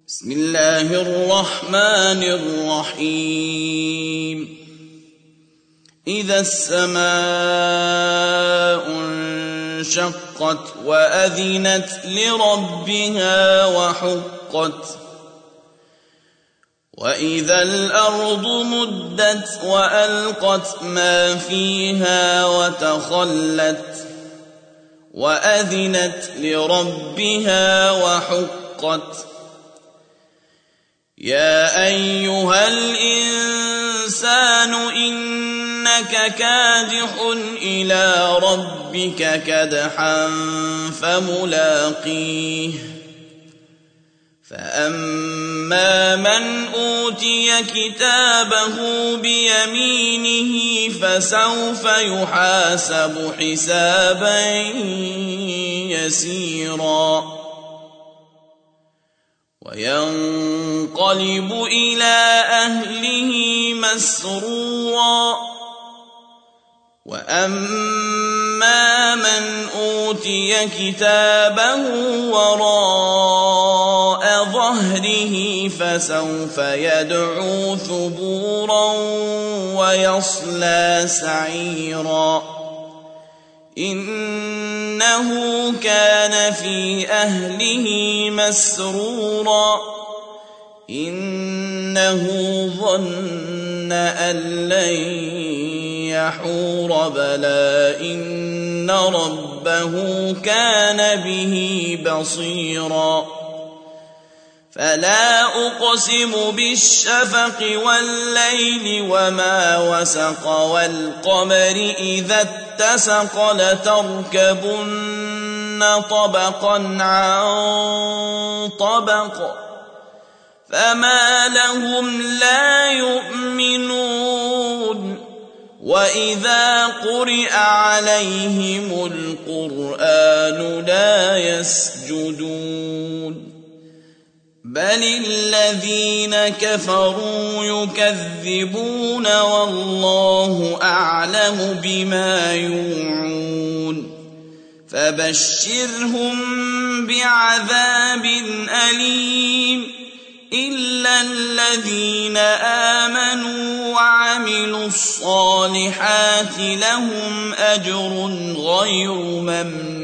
بسم الله الرحمن الرحيم إذا السماء انشقت وأذنت لربها وحقت وإذا الأرض مدت وألقت ما فيها وتخلت وأذنت لربها وحقت يا أيها الإنسان إنك كادح إلى ربك كدحا فملاقيه فأما من أوتي كتابه بيمينه فسوف يحاسب حسابا يسيرا وينقلب إلى أهله مسرورا وأما من أوتي كتابه وراء ظهره فسوف يدعو ثبورا ويصلى سعيرا إنه كان في أهله مسرورا إنه ظن أن لن يحور بلى إن ربه كان به بصيرا فلا أقسم بالشفق والليل وما وسق والقمر إذا اتسق لتركبن طبقا عن طبق فما لهم لا يؤمنون وإذا قرئ عليهم القرآن لا يسجدون بل الذين كفروا يكذبون والله أعلم بما يوعون فبشرهم بعذاب أليم إلا الذين آمنوا وعملوا الصالحات لهم أجر غير ممنون